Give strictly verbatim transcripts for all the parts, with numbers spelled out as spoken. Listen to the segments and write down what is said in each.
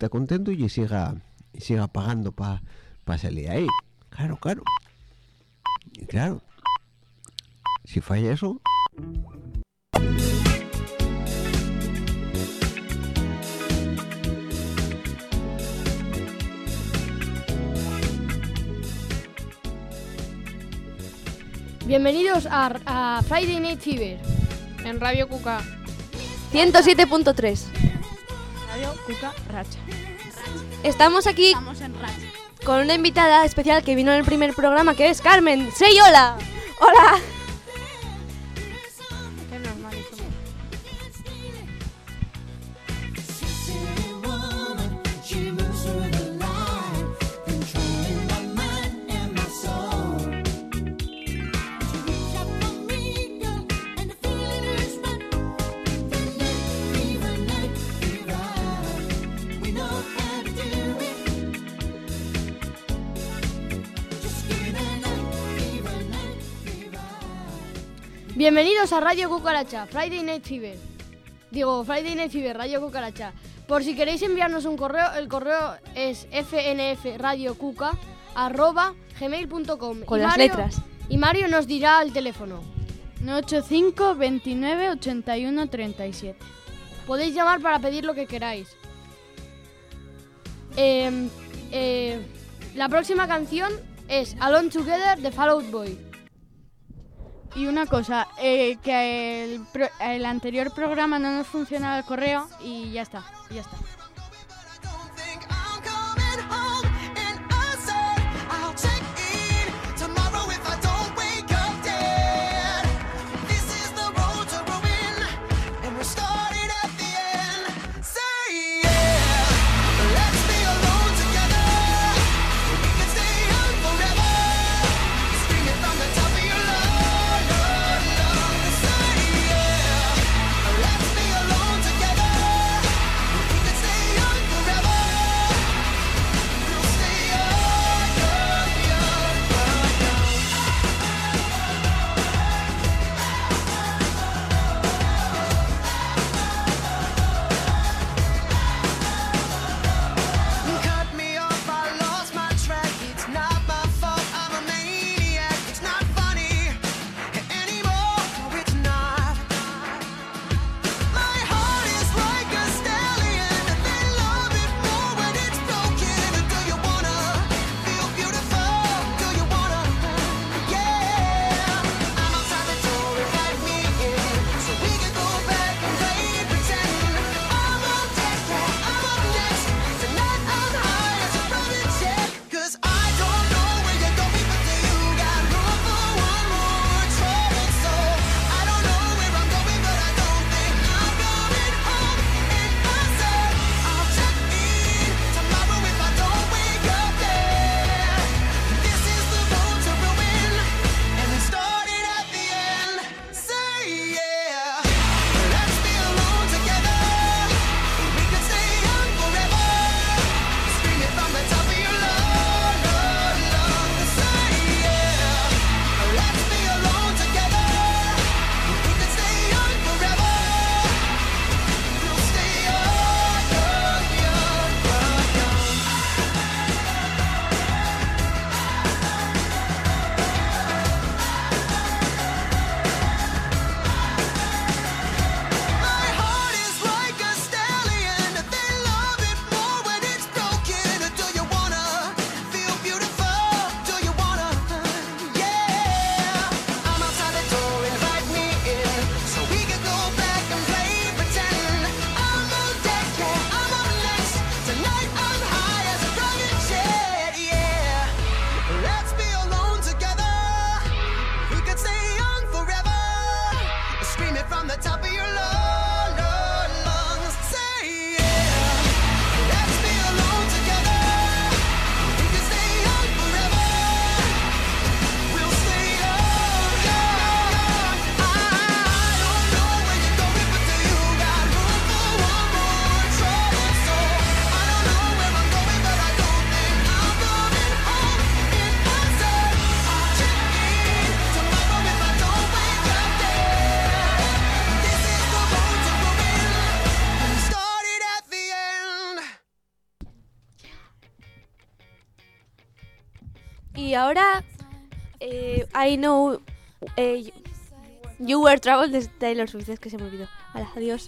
está contento y siga y siga pagando para pa salir ahí. Claro, claro. Y claro, si falla eso... Bienvenidos a, a Friday Night Fever en Radio Cuca ciento siete punto tres. Radio Cuca Racha. Estamos aquí Estamos en Racha con una invitada especial que vino en el primer programa, que es Carmen. ¡Say hola! ¡Hola! Qué normal eso. Bienvenidos a Radio Cucaracha, Friday Night Fever. Digo, Friday Night Fever, Radio Cucaracha. Por si queréis enviarnos un correo, el correo es fnfradiocuca arroba gmail punto com. Con y las Mario, letras. Y Mario nos dirá el teléfono. nueve ocho cinco, veintinueve, ochenta y uno, treinta y siete. Podéis llamar para pedir lo que queráis. Eh, eh, la próxima canción es Alone Together de Fall Out Boy. Y una cosa, eh, que el, pro- el anterior programa no nos funcionaba el correo y ya está, ya está. Let's be Y ahora, eh, I Know eh, You Were Trouble de Taylor Swift, es que se me olvidó. Hala, adiós.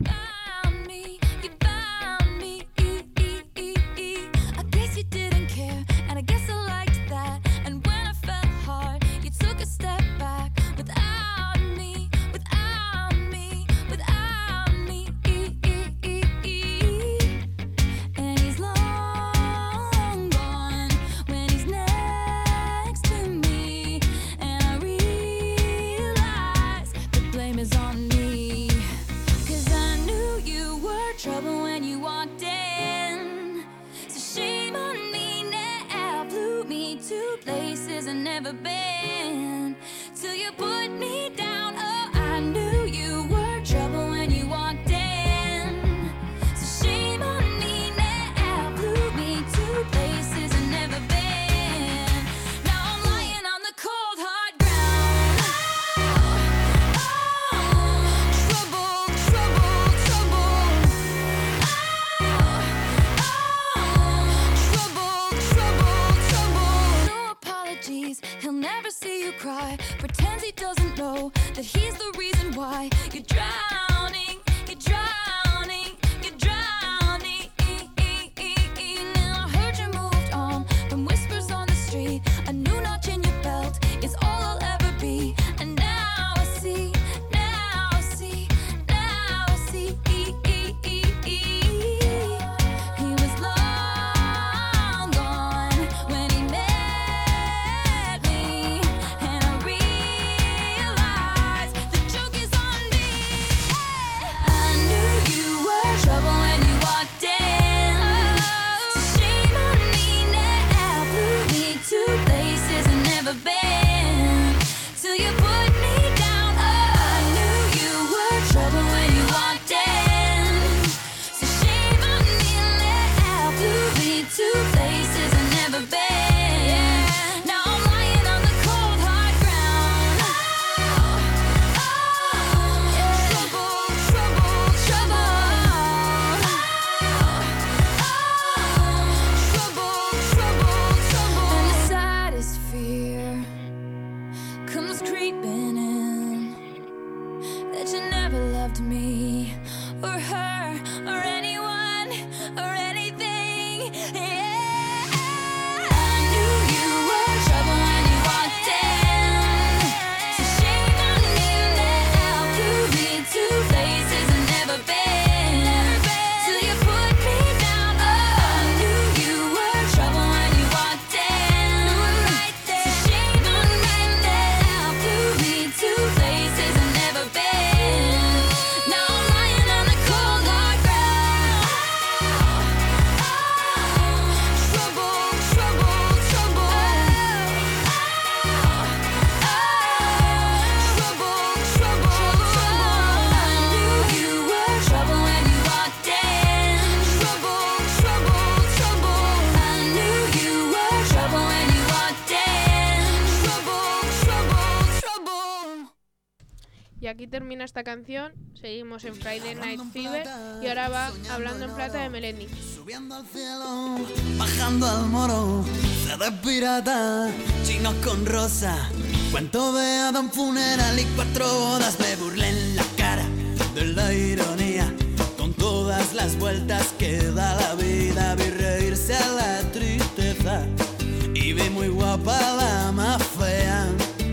Y aquí termina esta canción, seguimos en Friday Night Fever y ahora va Hablando en Plata de Melendi. Subiendo al cielo, bajando al moro, C D pirata, chino con rosa, cuento de Adam funeral y cuatro bodas, me burlé en la cara de la ironía, con todas las vueltas que da la vida, vi reírse a la tristeza y vi muy guapa la más fea.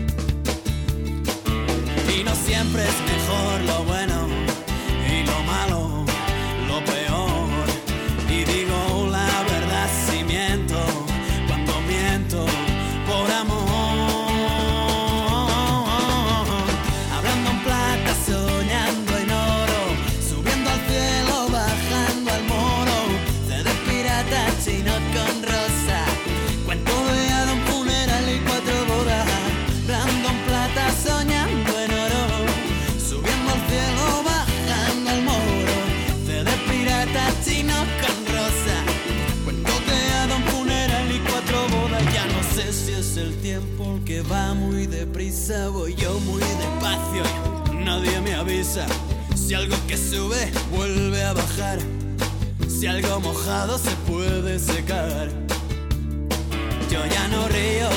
Y no siempre es mejor lo bueno y lo malo, lo peor. Y digo la verdad si miento, cuando miento por amor. Hablando en plata, soñando en oro, subiendo al cielo, bajando al moro. C D pirata, chino con rosa, cuento de Adam funeral y cuatro bodas. Hablando en plata, soñando en oro, subiendo al cielo, bajando al moro. C D pirata, chino con rosa, cuento de Adam funeral y cuatro bodas. Ya no sé si es el tiempo el que va muy deprisa, voy yo muy despacio y nadie me avisa. Si algo que sube vuelve a bajar, si algo mojado se puede secar. Yo ya no río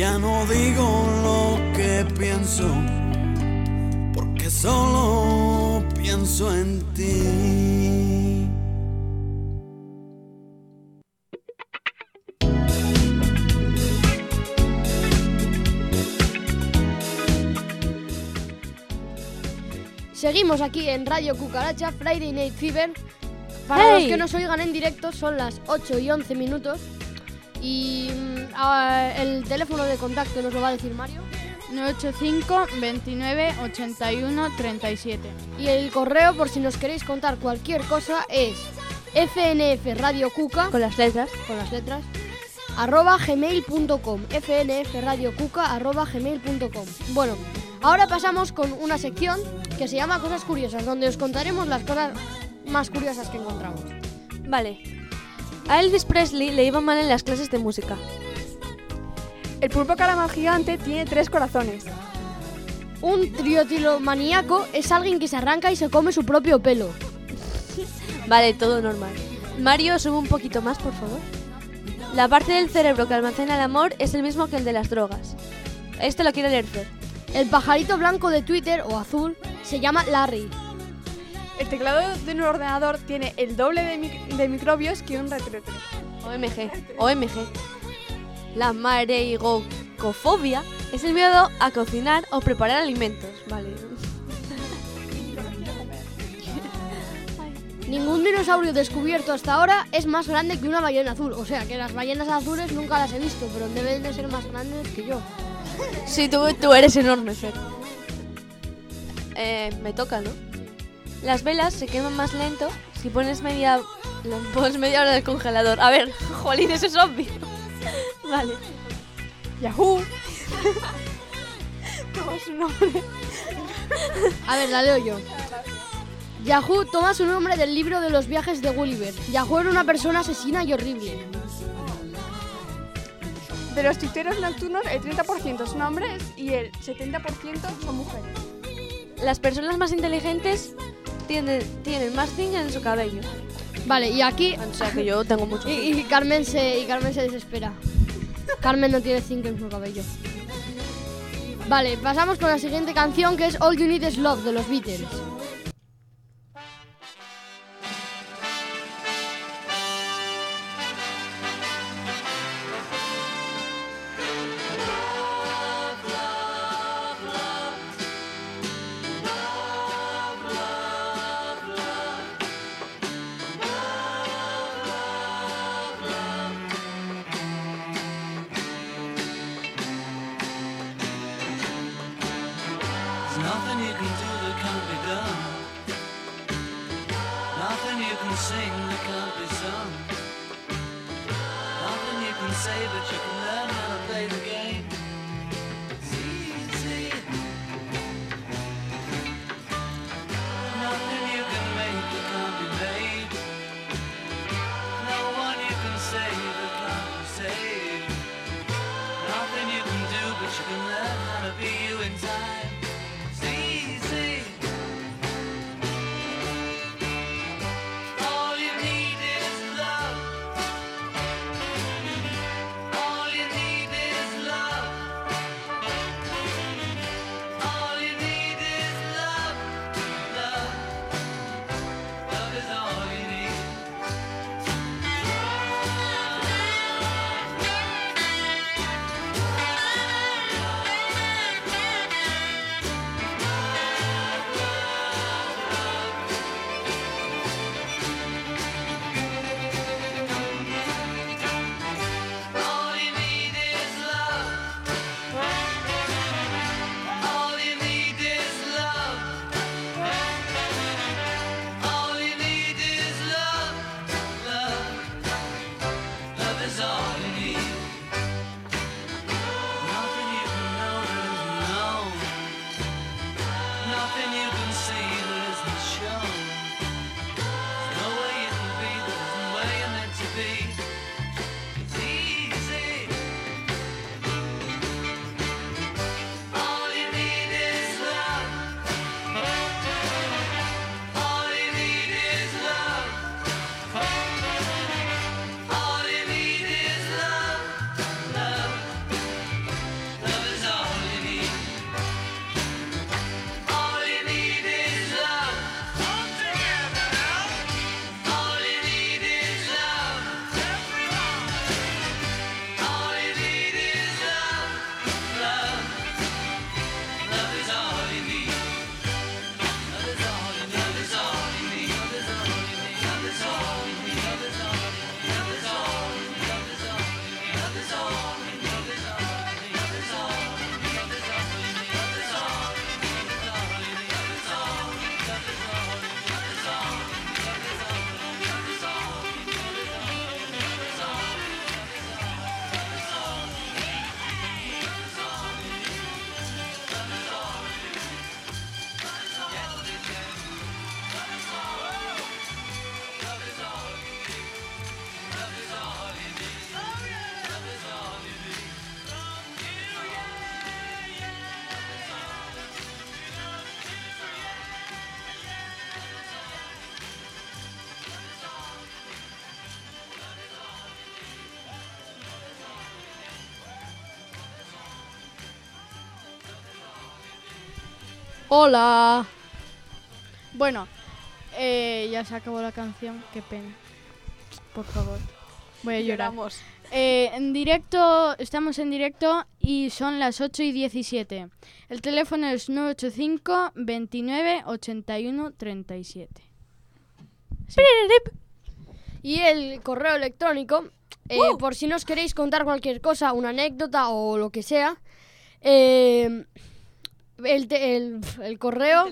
ya no digo lo que pienso, porque solo pienso en ti. Seguimos aquí en Radio Cucaracha, Friday Night Fever. Para Hey. los que nos oigan en directo son las ocho y once minutos. Y mm, ah, el teléfono de contacto nos lo va a decir Mario. nueve ocho cinco, veintinueve, ochenta y uno, treinta y siete. Y el correo, por si nos queréis contar cualquier cosa, es fnfradiocuca, Con las letras. con las letras, arroba gmail punto com, fnfradiocuca arroba gmail punto com. Bueno, ahora pasamos con una sección que se llama Cosas Curiosas, donde os contaremos las cosas más curiosas que encontramos. Vale. A Elvis Presley le iban mal en las clases de música. El pulpo calamar gigante tiene tres corazones. Un triotilomaníaco es alguien que se arranca y se come su propio pelo. Vale, todo normal. Mario, sube un poquito más, por favor. La parte del cerebro que almacena el amor es el mismo que el de las drogas. Este lo quiere leer Fer. El pajarito blanco de Twitter, o azul, se llama Larry. El teclado de un ordenador tiene el doble de, mic- de microbios que un retrete. O M G. O M G. La mareigocofobia es el miedo a cocinar o preparar alimentos. Vale. Ningún dinosaurio descubierto hasta ahora es más grande que una ballena azul. O sea, que las ballenas azules nunca las he visto, pero deben de ser más grandes que yo. Sí, tú, tú eres enorme, Fer. Eh, me toca, ¿no? Las velas se queman más lento si pones media, las pones media hora en el congelador. A ver, jolín, eso es obvio. Vale. Yahoo. Toma su nombre. A ver, la leo yo. Yahoo toma su nombre del libro de los viajes de Gulliver. Yahoo era una persona asesina y horrible. De los tuiteros nocturnos, el treinta por ciento son hombres y el setenta por ciento son mujeres. Las personas más inteligentes tienen, tienen más zinc en su cabello. Vale, y aquí... O sea que yo tengo mucho. Y, y Carmen se, y Carmen se desespera. Carmen no tiene zinc en su cabello. Vale, pasamos con la siguiente canción, que es All You Need Is Love, de los Beatles. There's nothing you can do that can't be done. Nothing you can sing that can't be sung. Nothing you can say, but you can learn how to play the game. It's easy. Nothing you can make that can't be made. No one you can save that can't be saved. Nothing you can do, but you can learn how to be you in time. It's easy. All you need is love. All you need is love. Hola. Bueno, eh, ya se acabó la canción, qué pena. Por favor, voy a llorar. Lloramos. Eh, en directo, estamos en directo y son las ocho y diecisiete. El teléfono es nueve ocho cinco, veintinueve, ochenta y uno, treinta y siete. Y el correo electrónico, eh, ¡Uh! por si nos queréis contar cualquier cosa, una anécdota o lo que sea, eh, el, te- el, el correo...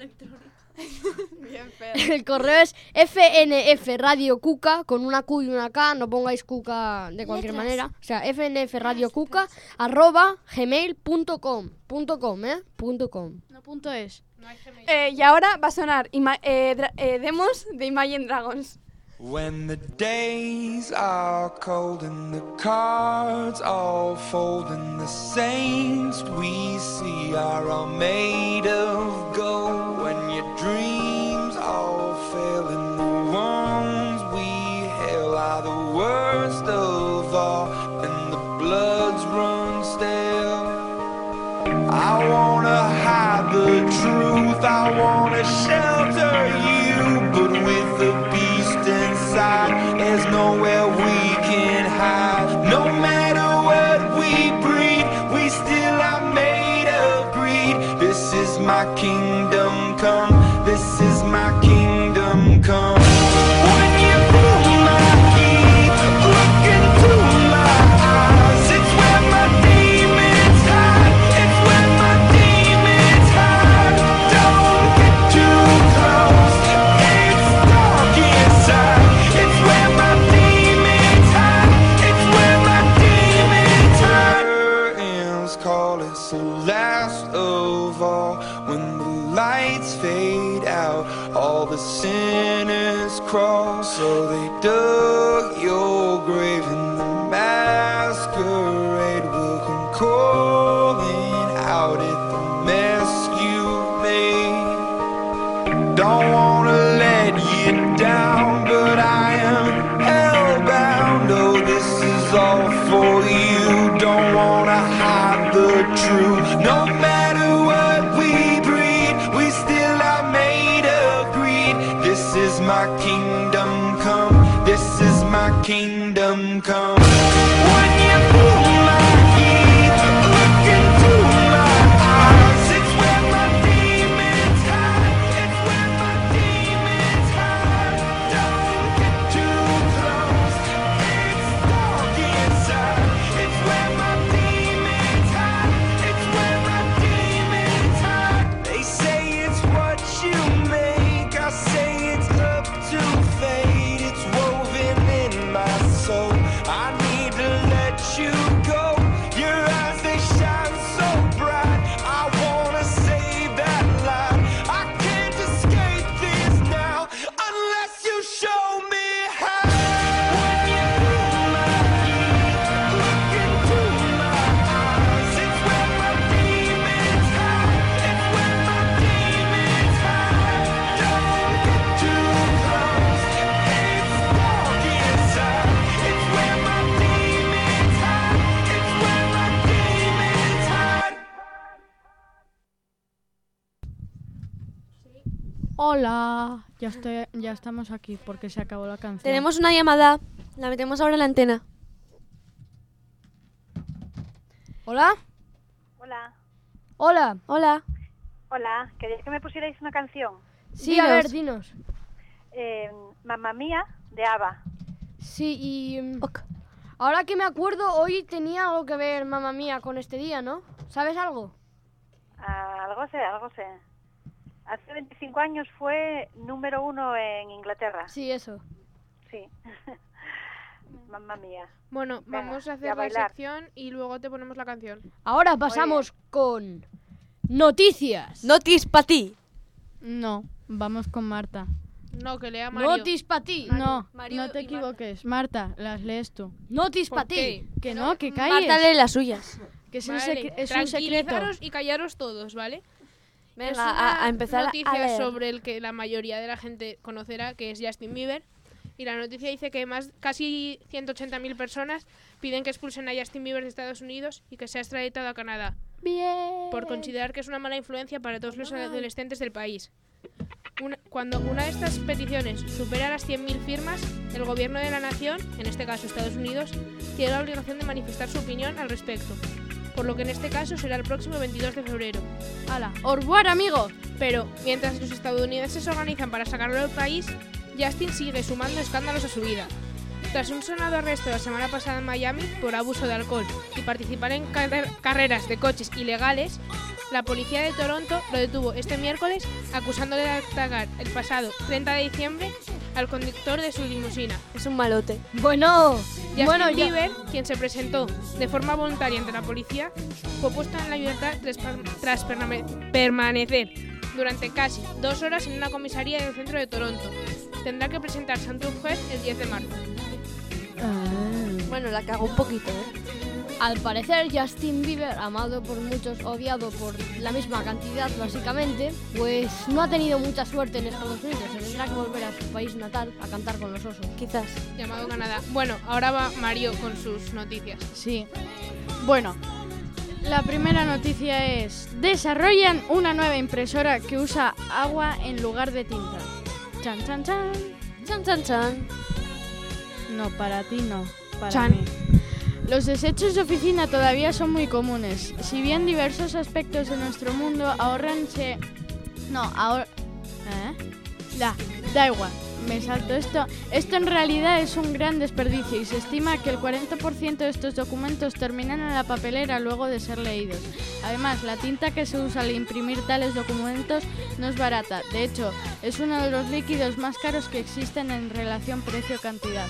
Bien feo. El correo es fnfradiocuca con una Q y una K, no pongáis cuca de cualquier Letras. manera. O sea, fnfradiocuca arroba gmail punto com. Punto com, ¿eh? Punto com. No punto es. Eh, y ahora va a sonar ima- eh, dra- eh, demos de Imagine Dragons. When the days are cold and the cards all fold and the saints we see are all made of gold, when your dreams all fail and the ones we hail are the worst of all and the bloods run stale, I wanna hide the truth, I wanna shelter you, but with the beast inside, there's nowhere we can hide. No matter what we breed, we still are made of greed. This is my kingdom come, this is my kingdom come. When you pull my key, look into my eyes, it's where my demons hide, it's where my demons hide. Don't get too close, it's dark inside, it's where my demons hide, it's where my demons hide. Curtains call, it's the last of all. When the lights fade out, all the sinners crawl. So they dug your grave and the masquerade will come calling out at the mess you made. Don't wanna let you down, but I am hellbound. Oh, this is all for you. Don't wanna hide the truth. No matter what we breed, we still are made of greed. This is my kingdom come. This is my kingdom come. When you pull my key, look into my eyes. It's where my demons hide. It's where my demons hide. Don't get too close. It's dark inside. It's where my demons hide. It's where my demons hide. They say it's what you make. I say it's up to fate. It's woven in my soul. I need to let you go. Your eyes, they shine so bright. I wanna save that light. I can't escape this now unless you show me how. When you pull my key, look into my eyes. It's where my demons hide. It's where my demons hide. Don't get too close. It's dark inside. It's where my demons hide. It's where my demons hide. Hola. Ya, estoy, ya estamos aquí porque se acabó la canción. Tenemos una llamada. La metemos ahora en la antena. ¿Hola? Hola, Hola. Hola. hola, ¿queréis que me pusierais una canción? Sí, a Dinos. ver, dinos. Eh, Mamma Mía, de ABBA. Sí, y... mm, Ok. ahora que me acuerdo, hoy tenía algo que ver, mamá mía, con este día, ¿no? ¿Sabes algo? Ah, algo sé, algo sé. Hace veinticinco años fue número uno en Inglaterra. Sí, eso. Sí. Mamma Mía. Bueno, Venga, vamos a y a hacer la bailar. sección y luego te ponemos la canción. Ahora pasamos con... noticias. Notis para ti. No, vamos con Marta. No, que lea Mario. Notis para ti. No, Mario no te y Marta. equivoques. Marta, las lees tú. Notis ¿Por para ti. qué? Que no, que calles. Marta lee las suyas. Que es, un Vale, secre- es un secreto. tranquilizaros y callaros todos, ¿vale? es Venga, una a, a empezar a noticia leer. sobre el que la mayoría de la gente conocerá, que es Justin Bieber. Y la noticia dice que más casi ciento ochenta mil personas piden que expulsen a Justin Bieber de Estados Unidos y que sea extraditado a Canadá. Bien. por considerar que es una mala influencia para todos los adolescentes del país. Una, cuando una de estas peticiones supera las cien mil firmas, el gobierno de la nación, en este caso Estados Unidos, tiene la obligación de manifestar su opinión al respecto, por lo que en este caso será el próximo veintidós de febrero. ¡Hala! ¡Au revoir, amigo! Pero, mientras los estadounidenses se organizan para sacarlo del país, Justin sigue sumando escándalos a su vida. Tras un sonado arresto la semana pasada en Miami por abuso de alcohol y participar en car- carreras de coches ilegales, la policía de Toronto lo detuvo este miércoles acusándole de atacar el pasado treinta de diciembre al conductor de su limusina. Es un malote. Bueno, Justin bueno, ya- Bieber, quien se presentó de forma voluntaria ante la policía, fue puesto en la libertad tras, tras permane- permanecer durante casi dos horas en una comisaría del centro de Toronto. Tendrá que presentarse ante un juez el diez de marzo. Bueno, la cago un poquito, ¿eh? Al parecer, Justin Bieber, amado por muchos, odiado por la misma cantidad básicamente, pues no ha tenido mucha suerte en Estados Unidos. Se tendrá que volver a su país natal a cantar con los osos. Quizás. Llamado Canadá. Bueno, ahora va Mario con sus noticias. Sí. Bueno, la primera noticia es: desarrollan una nueva impresora que usa agua en lugar de tinta. Chan, chan, chan. Chan, chan, chan. No, para ti no. Para Chan. mí. Los desechos de oficina todavía son muy comunes. Si bien diversos aspectos de nuestro mundo ahorranse... No, ahora... ¿Eh? Da, da igual. Me salto esto. Esto en realidad es un gran desperdicio y se estima que el cuarenta por ciento de estos documentos terminan en la papelera luego de ser leídos. Además, la tinta que se usa al imprimir tales documentos no es barata. De hecho, es uno de los líquidos más caros que existen en relación precio-cantidad.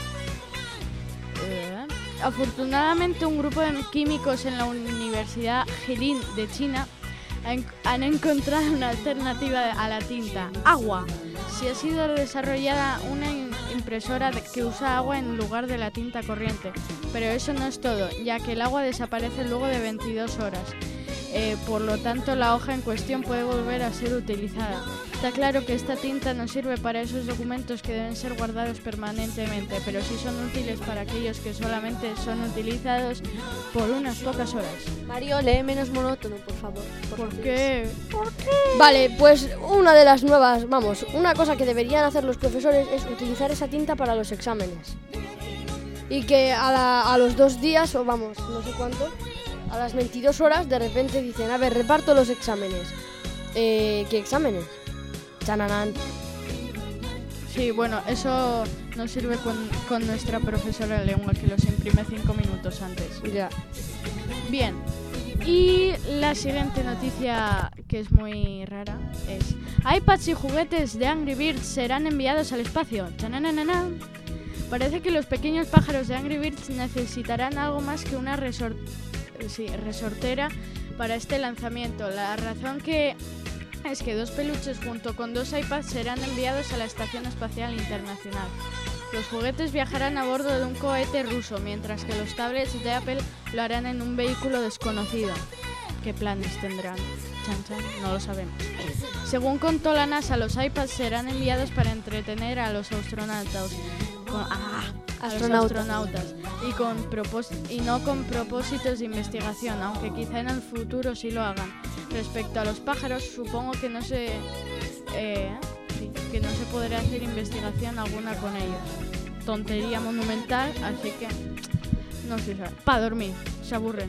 ¿Eh? Afortunadamente, un grupo de químicos en la Universidad Jilin de China han, han encontrado una alternativa a la tinta: agua. Si ha sido desarrollada una in- impresora de- que usa agua en lugar de la tinta corriente. Pero eso no es todo, ya que el agua desaparece luego de veintidós horas. Eh, por lo tanto, la hoja en cuestión puede volver a ser utilizada. Está claro que esta tinta no sirve para esos documentos que deben ser guardados permanentemente, pero sí son útiles para aquellos que solamente son utilizados por unas pocas horas. Mario, lee menos monótono, por favor. ¿Por qué? Vale, pues una de las nuevas, vamos, una cosa que deberían hacer los profesores es utilizar esa tinta para los exámenes. Y que a, la- a los dos días, o vamos, no sé cuánto, a las veintidós horas de repente dicen: a ver, reparto los exámenes. Eh, ¿Qué exámenes? Chananán. Sí, bueno, eso nos sirve con, con nuestra profesora de lengua, que los imprime cinco minutos antes. Ya. Bien, y la siguiente noticia, que es muy rara, es: iPads y juguetes de Angry Birds serán enviados al espacio. Chananana. Parece que los pequeños pájaros de Angry Birds necesitarán algo más que una resor- sí, resortera para este lanzamiento. La razón que es que dos peluches junto con dos iPads serán enviados a la Estación Espacial Internacional. Los juguetes viajarán a bordo de un cohete ruso, mientras que los tablets de Apple lo harán en un vehículo desconocido. ¿Qué planes tendrán? Chan, chan, no lo sabemos. Según contó la NASA, los iPads serán enviados para entretener a los astronautas. Con, ah, a los Astronautas. astronautas y, con propós- y no con propósitos de investigación, aunque quizá en el futuro sí lo hagan. Respecto a los pájaros, supongo que no se eh, sí, que no se podrá hacer investigación alguna con ellos. Tontería monumental, así que no se sabe. Para dormir, se aburren.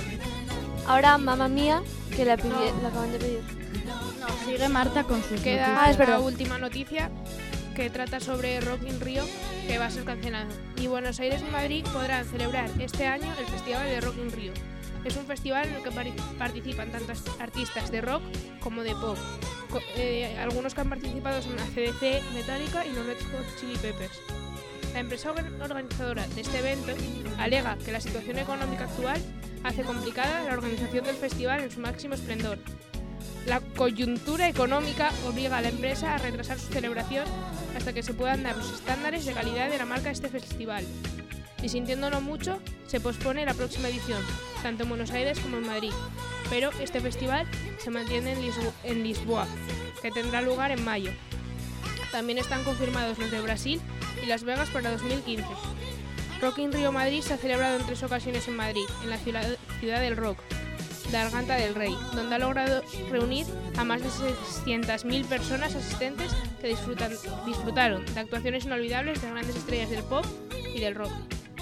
Ahora, mamá mía, que la, pidi- No. la acaban de pedir. No, sigue Marta con sus Queda noticias. Ah, es la verdad. última noticia, que trata sobre Rock in Rio, que va a ser cancelado. Ni Buenos Aires ni Madrid podrán celebrar este año el Festival de Rock in Rio. Es un festival en el que pari- participan tanto artistas de rock como de pop. Co- eh, algunos que han participado son A C D C, Metallica y los Red Hot Chili Peppers. La empresa organ- organizadora de este evento alega que la situación económica actual hace complicada la organización del festival en su máximo esplendor. La coyuntura económica obliga a la empresa a retrasar su celebración hasta que se puedan dar los estándares de calidad de la marca de este festival. Y sintiéndolo mucho, se pospone la próxima edición, tanto en Buenos Aires como en Madrid. Pero este festival se mantiene en, Lisbo- en Lisboa, que tendrá lugar en mayo. También están confirmados los de Brasil y Las Vegas para dos mil quince. Rock in Rio Madrid se ha celebrado en tres ocasiones en Madrid, en la ciudad, ciudad del rock. Garganta del Rey, donde ha logrado reunir a más de seiscientas mil personas asistentes que disfrutan, disfrutaron de actuaciones inolvidables de grandes estrellas del pop y del rock.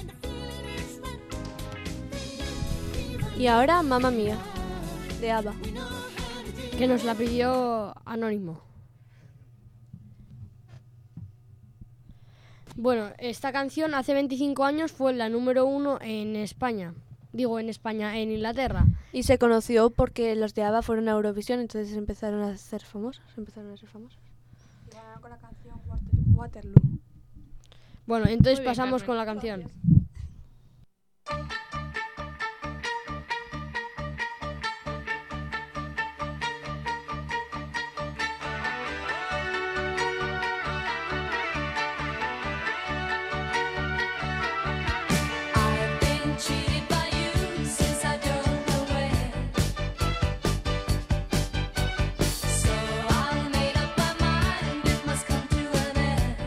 Y ahora Mamma Mía, de ABBA. Que nos la pidió Anónimo. Bueno, esta canción hace veinticinco años fue la número uno en España. Digo, en España, en Inglaterra. Y se conoció porque los de ABBA fueron a Eurovisión, entonces empezaron a ser famosos. Empezaron a ser famosos. Con la canción Water- Waterloo. Bueno, entonces Muy bien, pasamos Carmen. con la canción. I've been cheated by you since I don't know when. So I made up my mind it must come to an end.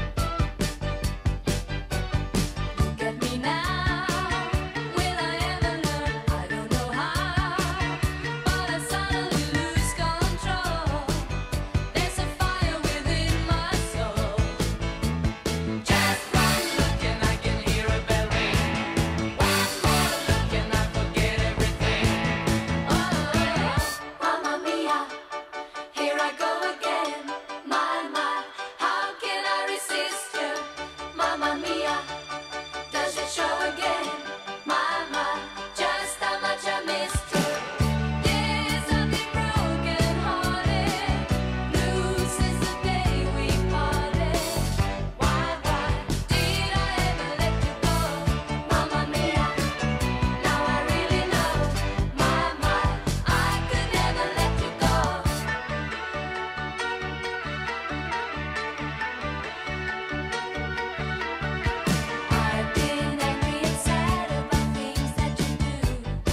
Look at me now, will I ever learn? I don't know how, but I suddenly lose control. There's a fire within my soul. Just one look and I can hear a bell ring. One more look and I forget everything. Oh, Mamma Mia, here I go again. My, my, how can I resist you? Mamma Mia, does it show again? My, my, just how much I missed you. Yes, I've been broken hearted, blue since the day we parted. Why, why did I ever let you go? Mamma Mia, now I really know. My, my, I could never let you go. I've been angry and sad about things that you do.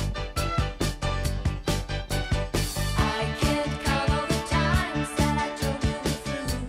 I can't count all the times that I told you the truth.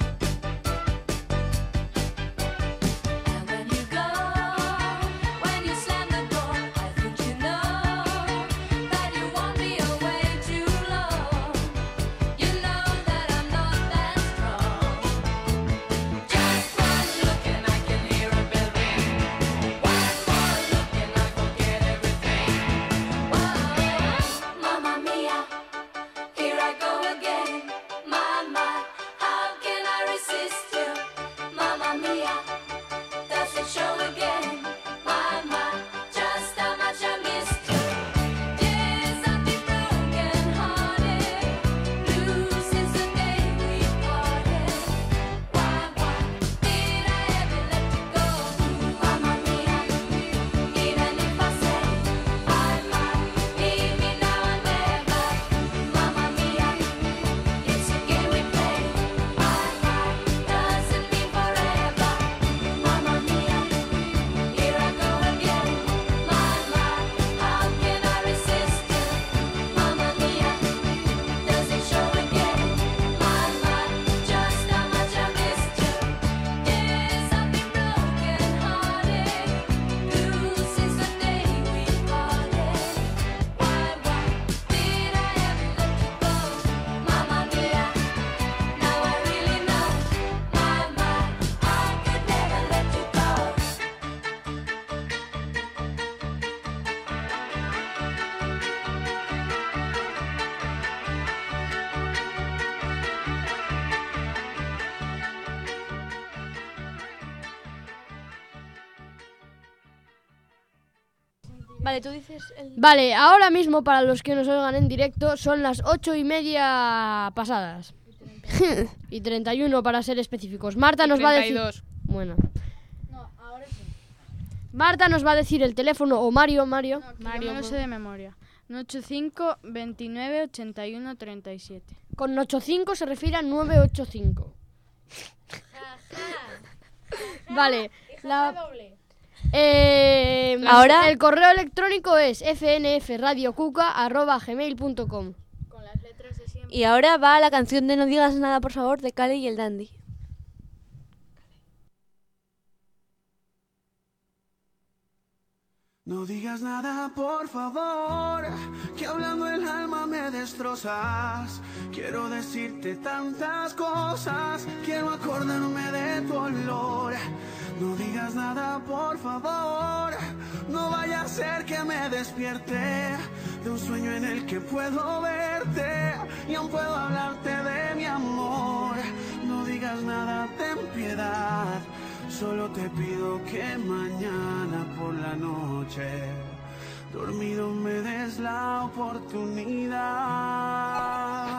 And when you go, when you slam the door, I think you know that you won't be away too long. You know that I'm not that strong. Just one look and I can hear a bell ring. One more look and I forget everything. Whoa, Mamma Mia, here I go again. My, my, how can I resist you? Mamma Mia, does it show again? My, my, just how much I missed you. Yes, I've been broken hearted, blue since the day we parted. Why, why did I ever let you go? Mamma Mia, even if I say I might, leave me now or never. Mamma Mia, it's a game we play. I might, doesn't mean forever. Mamma Mia, here I go again. My, my, how can I resist you? Mamma Mia, does it show again? My, my, just how much I missed you. Yes, I've been broken hearted, blue since the day we parted. Why, why did I ever let you go? Mamma Mia, now I really know. My, my, I could never let you go. Vale, tú dices el... Vale, ahora mismo para los que nos oigan en directo son las ocho y media pasadas. Y treinta y uno para ser específicos. Marta nos va a decir... treinta y dos. Bueno. Marta nos va a decir el teléfono o Mario, Mario. Mario, no lo sé de memoria. nueve ocho cinco, veintinueve, ochenta y uno, treinta y siete. Con ochenta y cinco se refiere a nueve ocho cinco. Vale. La, eh, Ahora- el correo electrónico es f n f radio cuca arroba gmail punto com. Y ahora va la canción de No digas nada, por favor, de Cali y el Dandy. No digas nada, por favor, que hablando el alma me destrozas. Quiero decirte tantas cosas, quiero acordarme de tu olor. No digas nada, por favor, no vaya a ser que me despierte de un sueño en el que puedo verte y aún puedo hablarte de mi amor. No digas nada, ten piedad. Solo te pido que mañana por la noche, dormido, me des la oportunidad.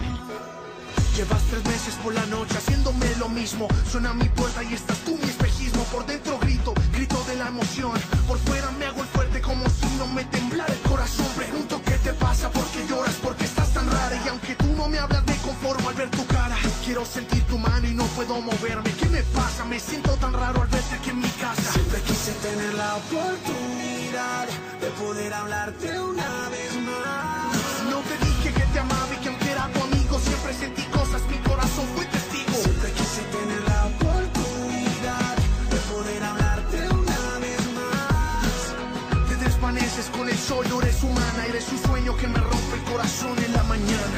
Llevas tres meses por la noche haciéndome lo mismo. Suena mi puerta y estás tú mi espejismo. Por dentro grito, grito de la emoción. Por fuera me hago el fuerte como si no me temblara el corazón. Pregunto qué te pasa, por qué lloras, por qué estás tan rara. Y aunque tú no me hablas me conformo al ver tu cara. Quiero sentir tu mano y no puedo moverme. ¿Qué me pasa? Me siento tan raro al verte aquí en mi casa. Siempre quise tener la oportunidad de poder hablarte una vez más. No te dije que te amaba y que aunque era tu amigo siempre sentí cosas, mi corazón fue testigo. Siempre quise tener la oportunidad de poder hablarte una vez más. Te desvaneces con el sol, no eres humana, eres un sueño que me rompe el corazón en la mañana.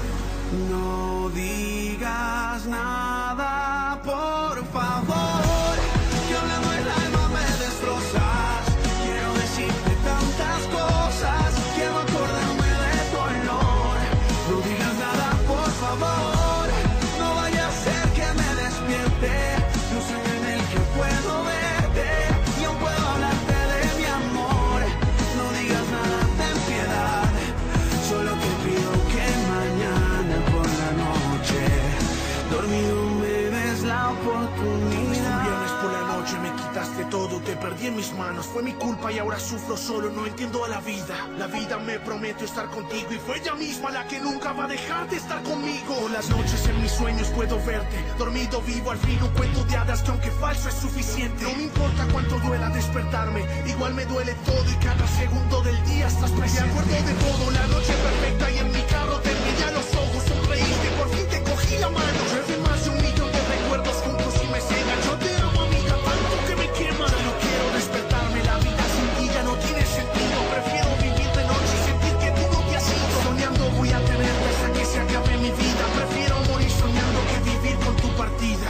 No digas nada, por favor, que hablando el alma me destrozas. Quiero decirte tantas cosas, quiero acordarme de tu olor. No digas nada, por favor, no vaya a ser que me despierte de un sueño en el que puedo verte y aún puedo hablarte de mi amor. No digas nada, ten piedad. Solo te pido que mañana por la noche, dormido, me des la oportunidad. Un viernes por la noche me quitaste todo, te perdí en mis manos. Fue mi culpa y ahora sufro solo, no entiendo a la vida. La vida me prometió estar contigo y fue ella misma la que nunca va a dejar de estar conmigo. Por las noches en mis sueños puedo verte, dormido vivo al fin un cuento de hadas que aunque falso es suficiente. No me importa cuánto duela despertarme, igual me duele todo y cada segundo del día estás presente. Me acuerdo de todo, la noche perfecta y en mi carro te miré a los ojos, sonreíste, por fin te cogí la mano. Llueve más de un millón de recuerdos juntos y me cegan. Yo te amo, amiga, tanto que me quema. No quiero despertarme, la vida sin ti ya no tiene sentido. Prefiero vivir de noche y sentir que tú no te has ido. Soñando voy a tenerte hasta que se acabe mi vida. Prefiero morir soñando que vivir con tu partida.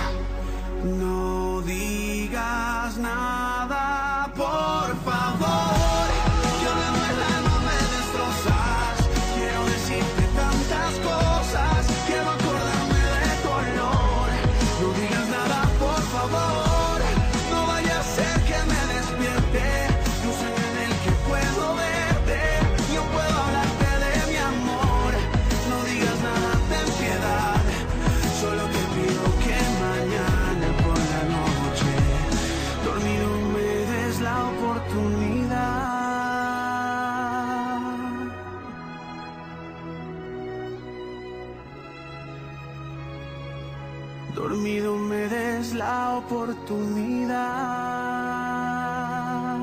No digas nada, por favor, que hablando el alma me destrozas. Quiero decirte tantas cosas, quiero acordarme de tu olor. No digas nada, por favor, no vaya a ser que me despierte de un sueño en el que puedo verte y aún puedo hablarte de mi amor. No digas nada, ten piedad. Solo te pido que mañana por la noche, dormido, me des la oportunidad. Dormido, me des la oportunidad.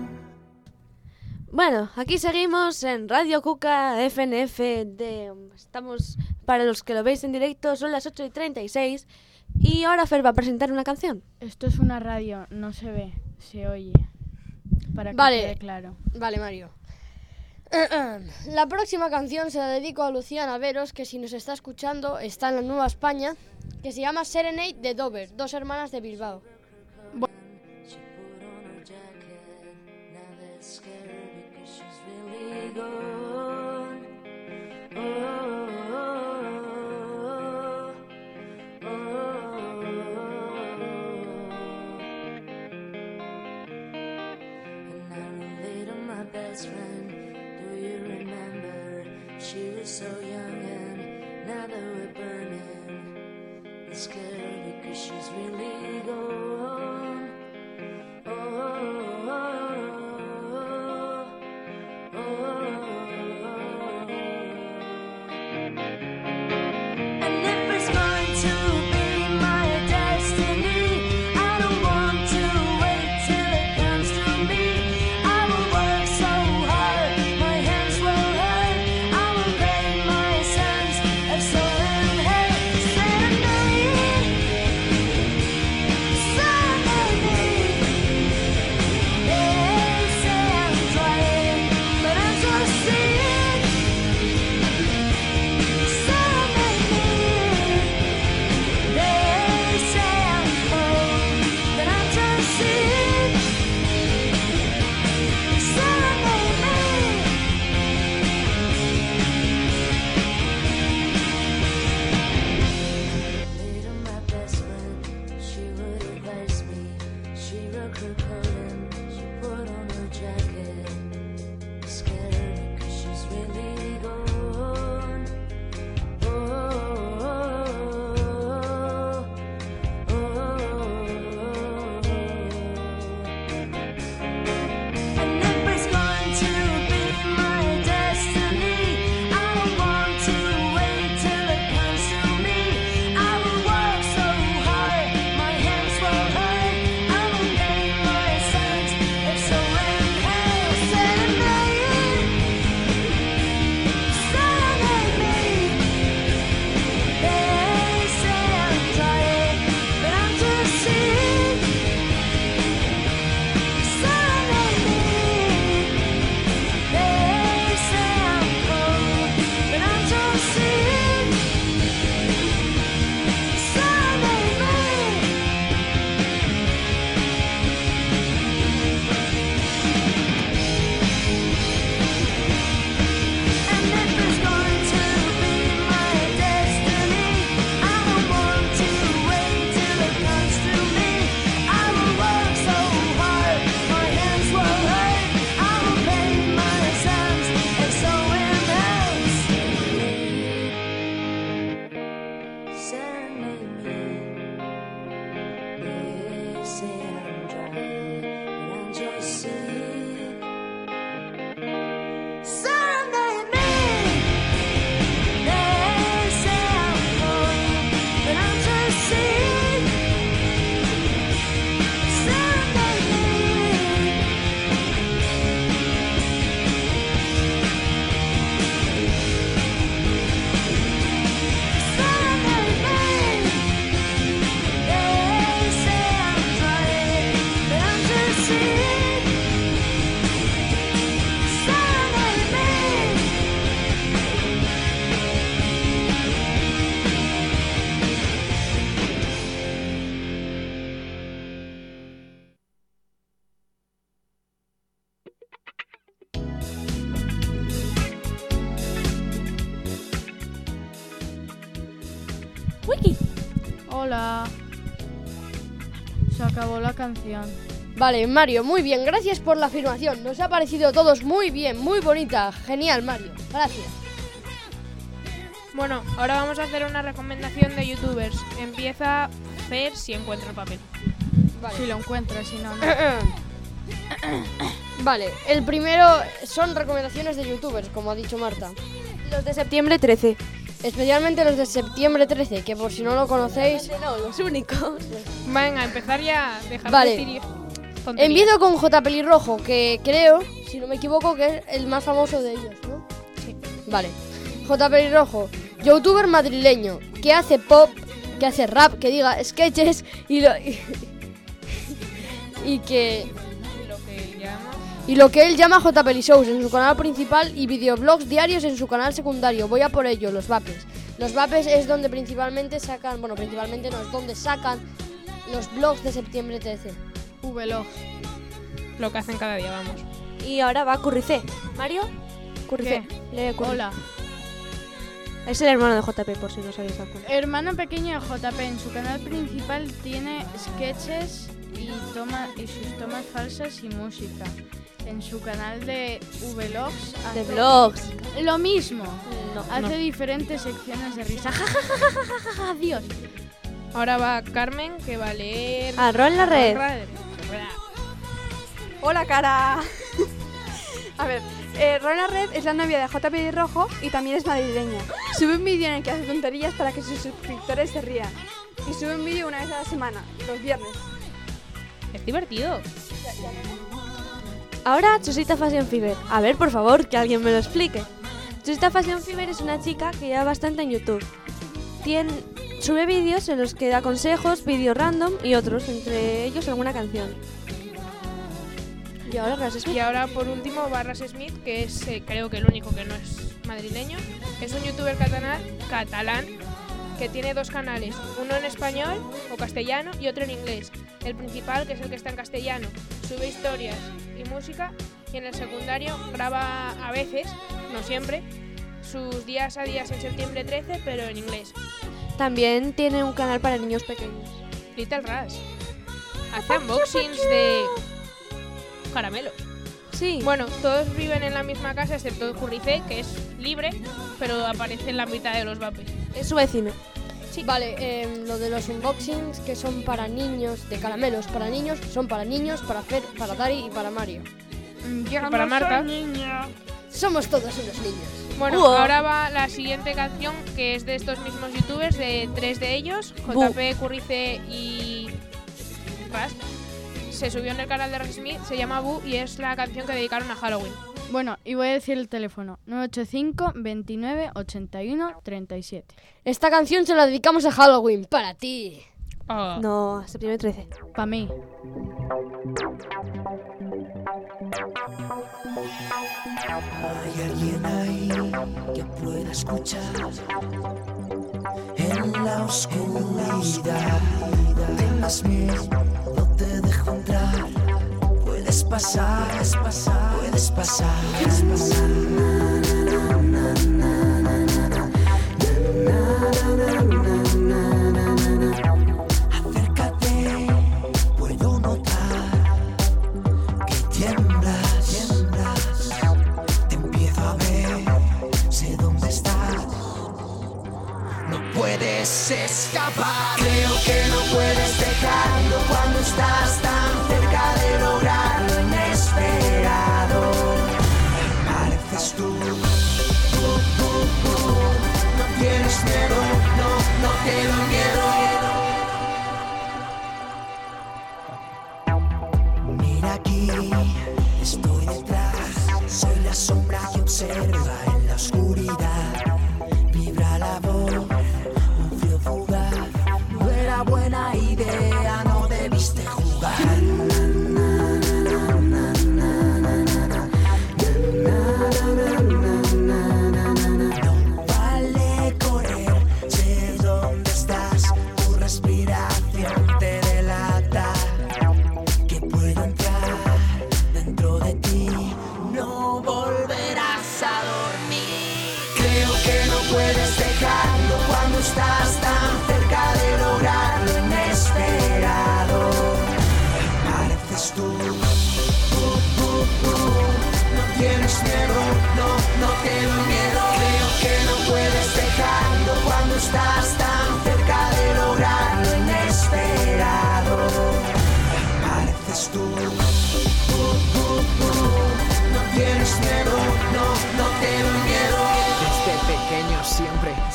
Bueno, aquí seguimos en Radio Cuca F N F de... Estamos, para los que lo veis en directo, son las ocho y treinta y seis y ahora Fer va a presentar una canción. Esto es una radio, no se ve, se oye. Para que Vale. quede claro. Vale, Mario. La próxima canción se la dedico a Luciana Veros, que si nos está escuchando está en la Nueva España, que se llama Serenade de Dover, dos hermanas de Bilbao. She put on her jacket, now that's scary because she's really gone. Oh, oh, oh, oh, and I relate to my best friend. Do you remember? She was so young and now that we're burning, it's scary because she's really gone. Oh, oh, oh, oh, oh, and if it's going to be my destiny, I don't want to wait till it comes to me. I will work so hard, my hands will hurt. I will pay myself Wiki. Hola. Se acabó la canción. Vale, Mario, muy bien, gracias por la afirmación. Nos ha parecido a todos muy bien, muy bonita. Genial, Mario, gracias. Bueno, ahora vamos a hacer una recomendación de youtubers. Empieza Fer si encuentra el papel. Vale. Si lo encuentras, si no, no. Vale, el primero son recomendaciones de youtubers, como ha dicho Marta. Los de septiembre trece. Especialmente los de septiembre trece, que por si no lo conocéis... No, los únicos. Venga, empezar ya. Dejar Vale. de decir tonterías. Empiezo con J. Pelirrojo, que creo, si no me equivoco, que es el más famoso de ellos, ¿no? Sí. Vale. J. Pelirrojo, youtuber madrileño, que hace pop, que hace rap, que diga sketches y lo... Y, y que... Lo que él llama... Y lo que él llama J. Peli Shows en su canal principal y videoblogs diarios en su canal secundario. Voy a por ello, los vapes. Los vapes es donde principalmente sacan, bueno, principalmente no, es donde sacan los blogs de septiembre trece. Vlog. Lo que hacen cada día, vamos. Y ahora va Curricé. Mario, Curricé. ¿Qué? Lee Curricé. Hola. Es el hermano de J P, por si no sabéis dado cuenta. Hermano pequeño de J P en su canal principal tiene sketches y, toma, y sus tomas falsas y música. En su canal de vlogs De hace vlogs. lo mismo. No, Hace no. diferentes secciones de risa. Ja, ja, ja, ja, ja, ja, ja, Dios. Ahora va Carmen, que va a leer... Ah, Rol en la red. Hola, cara. A ver, eh, Rona Red es la novia de J. Pelirrojo y también es madrileña. Sube un vídeo en el que hace tonterías para que sus suscriptores se rían. Y sube un vídeo una vez a la semana, los viernes. Es divertido. Ahora Chusita Fashion Fever. A ver, por favor, que alguien me lo explique. Chusita Fashion Fever es una chica que lleva bastante en YouTube. Tiene, sube vídeos en los que da consejos, vídeos random y otros, entre ellos alguna canción. Y ahora Ras Smith. Y ahora por último Barras Smith, que es eh, creo que el único que no es madrileño. Es un youtuber catalán, catalán que tiene dos canales, uno en español o castellano y otro en inglés. El principal, que es el que está en castellano, sube historias y música, y en el secundario graba a veces, no siempre, sus días a días en septiembre trece, pero en inglés. También tiene un canal para niños pequeños. Little Ras. Hace unboxings de caramelos. Sí. Bueno, todos viven en la misma casa excepto Curricé, que es libre, pero aparece en la mitad de los vapes. Es su vecino. Sí. Vale, eh, lo de los unboxings que son para niños, de caramelos para niños, son para niños, para Fer, para Dari y para Mario. Yo Y para no Marta. soy niña. Somos todos unos niños. Bueno, Uo. ahora va la siguiente canción, que es de estos mismos youtubers, de tres de ellos, J P, Curricé y Ras. Se subió en el canal de Ras Smith, se llama Bu y es la canción que dedicaron a Halloween. Bueno, y voy a decir el teléfono. nueve ocho cinco, veintinueve, ochenta y uno, treinta y siete. Esta canción se la dedicamos a Halloween, para ti. Oh. No, septiembre trece. Para mí. Hay alguien ahí que pueda escuchar en la oscuridad. No tengas miedo, no te dejo entrar. Puedes pasar, puedes pasar, puedes pasar, puedes pasar. Na, na, na, na, na, na. Na, na, na, na, na, na, na, na. Acércate, puedo notar que tiemblas, tiemblas. Te empiezo a ver, sé dónde estás. No puedes escapar. Creo que no puedes dejarlo cuando estás tan cerca de lograr lo inesperado. Pareces tú, tú, tú, tú. No tienes miedo, no, no tengo miedo. Mira aquí, estoy detrás. Soy la sombra que observa en la oscuridad. Vibra la voz, un frío fugaz. No era buena idea, no debiste jugar. No vale correr, sé dónde estás. Tu respiración te delata. Que puedo entrar dentro de ti. No volverás a dormir.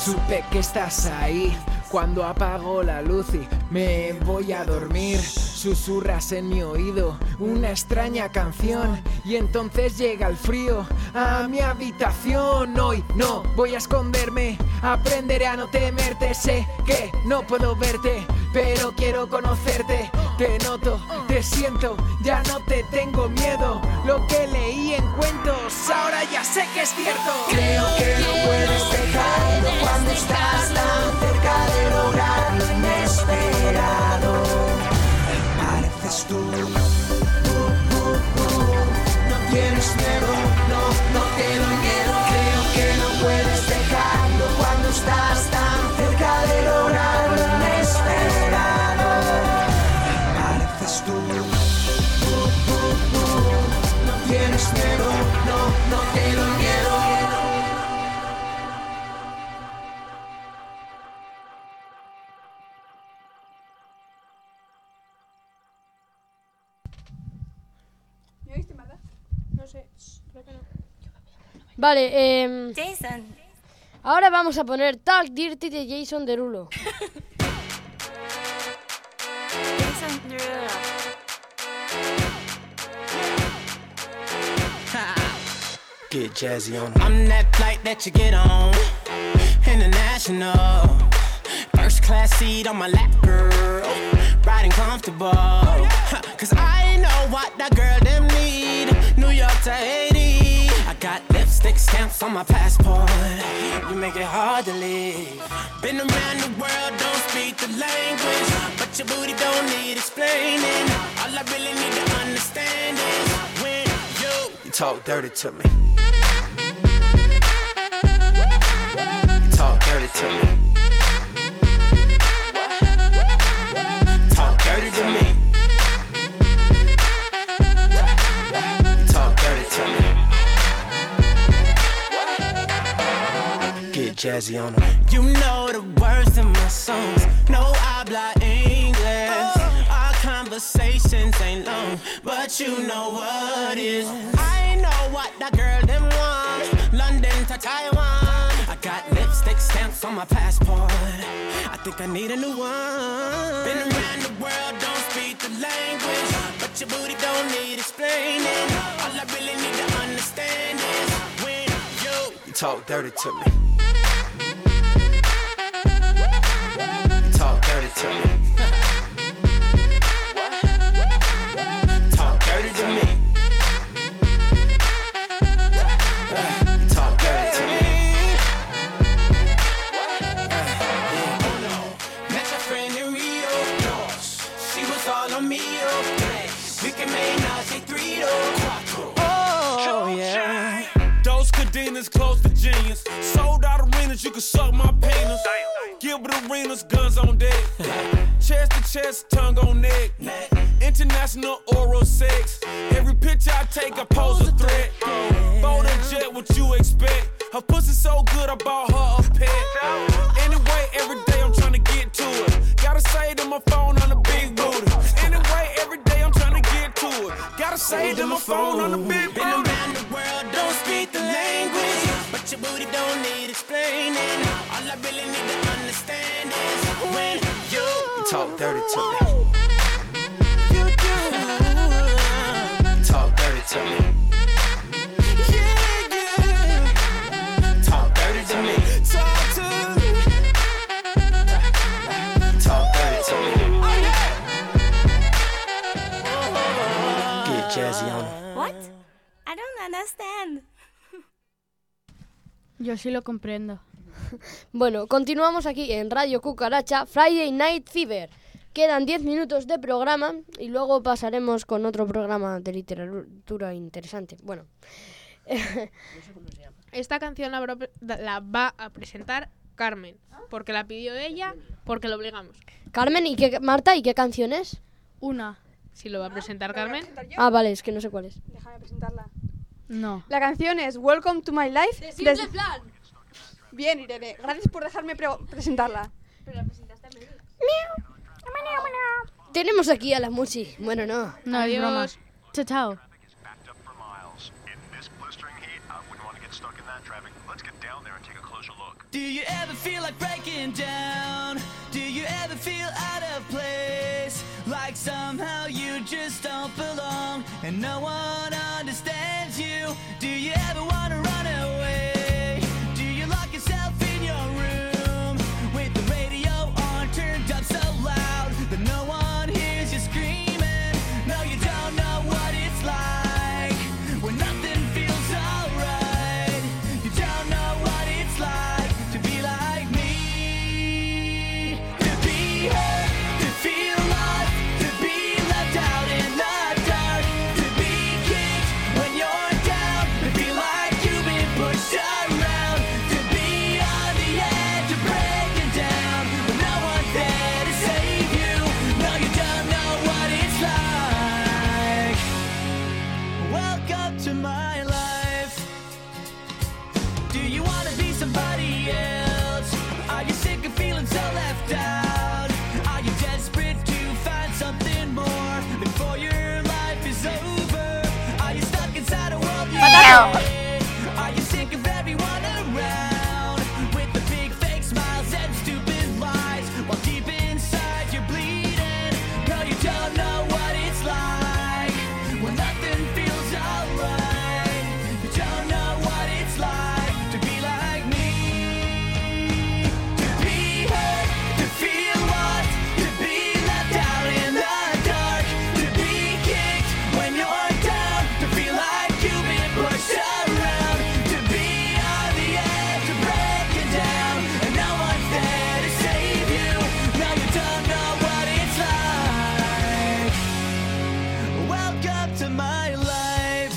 Supe que estás ahí cuando apago la luz y me voy a dormir. Susurras en mi oído una extraña canción y entonces llega el frío a mi habitación. Hoy no voy a esconderme, aprenderé a no temerte. Sé que no puedo verte, pero quiero conocerte. Te noto, te siento, ya no te tengo miedo. Lo que leí en cuentos, ahora ya sé que es cierto. Creo que no puedes dejarlo cuando estás tan cerca de lograr lo inesperado. Pareces tú, tú, tú, tú. No tienes miedo, no, no te lo niego. Creo que no puedes dejarlo cuando estás tan cerca de lograr lo inesperado. Pareces tú, tú, tú, tú. No tienes miedo, no, no te lo niego. ¿Me oíste, Marta? No sé, creo que no. Vale, eh, Jason. ahora vamos a poner Talk Dirty de Jason Derulo. Jason Derulo. Get jazzy on. I'm that flight that you get on. International. First class seat on my lap, girl. Riding comfortable. Cause I know what that girl them need. New York to Haiti. I got lipstick stamps on my passport. You make it hard to leave. Been around the world, don't speak the language. But your booty don't need explaining. All I really need to understand is when you, you talk dirty to me. You talk dirty to me. Talk dirty to me. Talk dirty to me. Get jazzy on them. You know the words to my songs. No habla English. Our conversations ain't long, but you know what is. I know what that girl them want. London to Taiwan. I got lipstick stamps on my passport. I think I need a new one. Been around the world, don't speak the language, but your booty don't need explaining. All I really need to understand is when you, you talk dirty to me. You talk dirty to me. Talk dirty to me. You talk dirty to me. Met my friend in Rio. She was all on me. We can make Nazi three Oh, yeah. Those cadenas close to genius. Sold out arenas, you can suck my penis. Gilbert Arenas, guns on deck. Chest to chest, tongue on neck. International oral sex. Every picture I take, I pose a threat. Bold and jet, what you expect? Her pussy so good, I bought her a pet. Anyway, every day I'm trying to get to it. Gotta say to my phone on the big booty. Anyway, every day I'm trying to get to it. Gotta say to my phone on the big booty. Been around the world, don't speak the language, but your booty don't need explaining. All I really need to understand is when you, you talk dirty to me. You do. You talk dirty to me. Yeah, yeah. Talk dirty to me. Talk to me. Talk dirty to me. Get jazzy on it. What? I don't understand. Yo sí lo comprendo. Bueno, continuamos aquí en Radio Cucaracha, Friday Night Fever. Quedan diez minutos de programa y luego pasaremos con otro programa de literatura interesante. Bueno. Esta canción la, la va a presentar Carmen, porque la pidió ella, porque la obligamos. Carmen, ¿y qué, Marta, ¿y qué canción es? Una. Si lo va a presentar Carmen. Ah, vale, es que no sé cuál es. Déjame presentarla. No. La canción es Welcome to My Life. De Simple Plan. Bien, Irene. Gracias por dejarme pre presentarla. Pero la presentaste a medio. Tenemos aquí a la Musi. Bueno, no. No, es broma. Chao, chao. Let's get down there and take a closer look. Do you ever feel like breaking down? Do you ever feel out of place? Like somehow you just don't belong and no one understands you? Do you ever want to run away? Do you lock yourself in your room with the radio on turned up so loud that no one hears you screaming? No, you don't know what it's like when nothing feels alright. You don't know what it's like to be like me, to be hurt, to feel lost, to be left out in the dark, to be kicked when you're down, to feel like you've been pushed around, to be on the edge of breaking down, but no one's there to save you. No, you don't know what it's like. Welcome to my life. Do you want to be somebody else? Are you sick of feeling so left out? Are you desperate to find something more before your life is over? Are you stuck inside a world you hate? Are you sick of everyone around with the big fake smiles and stupid lies while deep inside you're bleeding? No, you don't know what it's like when nothing feels alright. You don't know what it's like to be like me, to be hurt, to feel lost, to be left out in the dark, to be kicked when you're down, to feel like you've been pushed around, to be on the edge of breaking down, and no one's there to save you. No, you don't know what it's like. Welcome to my life.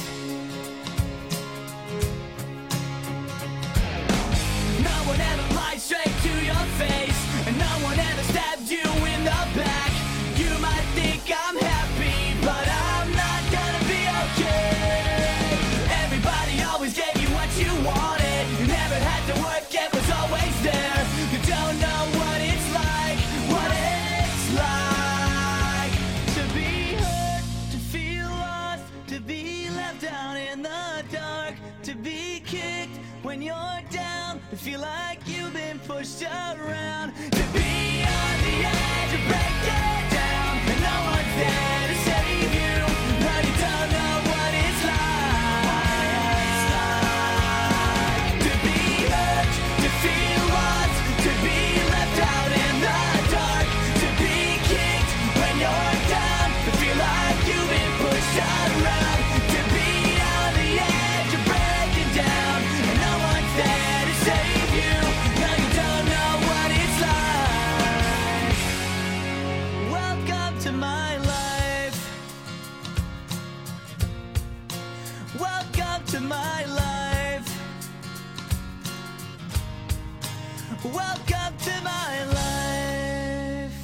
No one ever lied straight to your face, and no one ever stabbed you in the back. You might think I'm happy, but I'm not gonna be okay. Everybody always gave you what you wanted. You never had to work, it was always there. You don't know what it's like, what it's like to be hurt, to feel lost, to be left out in the dark, to be kicked when you're down, to feel like you've been pushed around, to be on the edge of breaking down, and no one's there to save you. No, you don't know what it's like to be hurt, to feel lost, to be left out in the dark, to be kicked when you're down, to feel like you've been pushed around, to be on the edge of breaking down, and no one's there to save you. No, you don't know what it's like. Welcome to my life. Welcome to my life. Welcome to my life.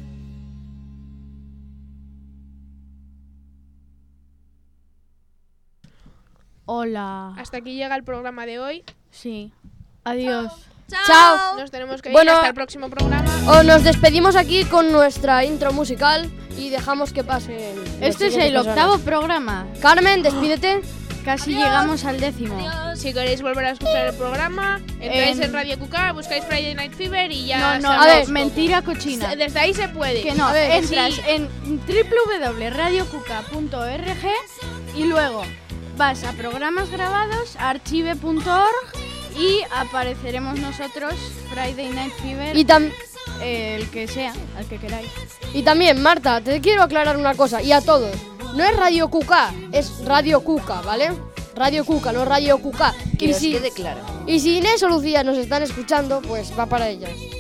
Hola. Hasta aquí llega el programa de hoy. Sí. Adiós. Chao. Nos tenemos que ir Bueno, hasta el próximo programa. O nos despedimos aquí con nuestra intro musical y dejamos que pasen. los Este es siguientes el personas. octavo programa. Carmen, despídete. Casi llegamos al décimo. Si queréis volver a escuchar el programa, entráis en, En- Radio Cuca, buscáis Friday Night Fever y ya. No, no, sabéis a ver, cómo. mentira cochina. Se- Desde ahí se puede. Que no, A ver, entras sí. en doble u doble u doble u punto radio cuca punto org y luego vas a programas grabados, archive punto org y apareceremos nosotros, Friday Night Fever, Y, tam- el que sea, al que queráis. y también, Marta, te quiero aclarar una cosa, y a todos. No es Radio Cuca, es Radio Cuca, ¿vale? Radio Cuca, no Radio Cuca. Que y os si, quede claro. Y si Inés o Lucía nos están escuchando, pues va para ellas.